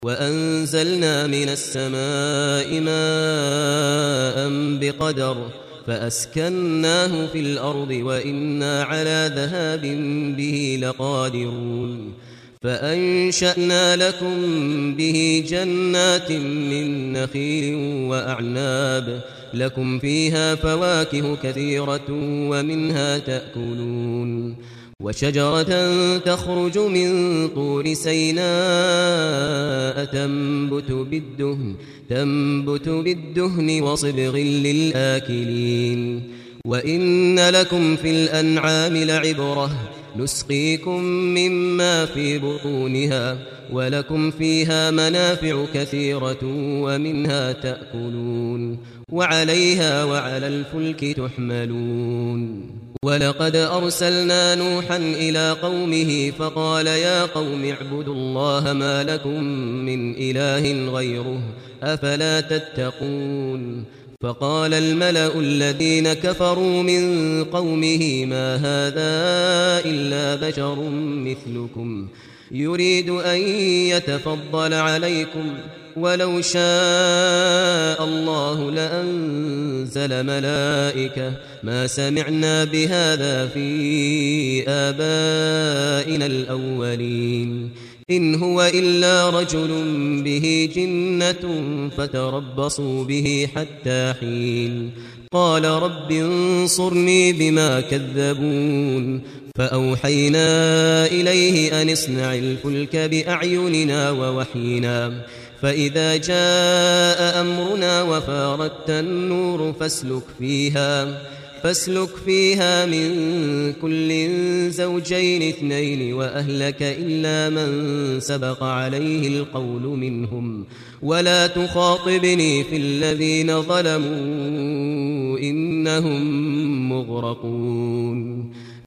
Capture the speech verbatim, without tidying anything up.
وأنزلنا من السماء ماء بقدر فأسكناه في الأرض وإنا على ذهاب به لقادرون فأنشأنا لكم به جنات من نخيل وأعناب لكم فيها فواكه كثيرة ومنها تأكلون وشجرة تخرج من طور سيناء تنبت بالدهن, تنبت بالدهن وصبغ للآكلين وإن لكم في الأنعام لعبرة نسقيكم مما في بطونها ولكم فيها منافع كثيرة ومنها تأكلون وعليها وعلى الفلك تحملون ولقد أرسلنا نوحا إلى قومه فقال يا قوم اعبدوا الله ما لكم من إله غيره أفلا تتقون فقال الملأ الذين كفروا من قومه ما هذا إلا بشر مثلكم يريد أن يتفضل عليكم ولو شاء الله لأنزل ملائكة ما سمعنا بهذا في آبائنا الأولين إن هو إلا رجل به جنة فتربصوا به حتى حين قال رب انصرني بما كذبون فأوحينا إليه أن اصنع الفلك بأعيننا ووحينا فإذا جاء أمرنا وفارت النور فاسلك فيها فاسلك فيها من كل زوجين اثنين وأهلك إلا من سبق عليه القول منهم ولا تخاطبني في الذين ظلموا إنهم مغرقون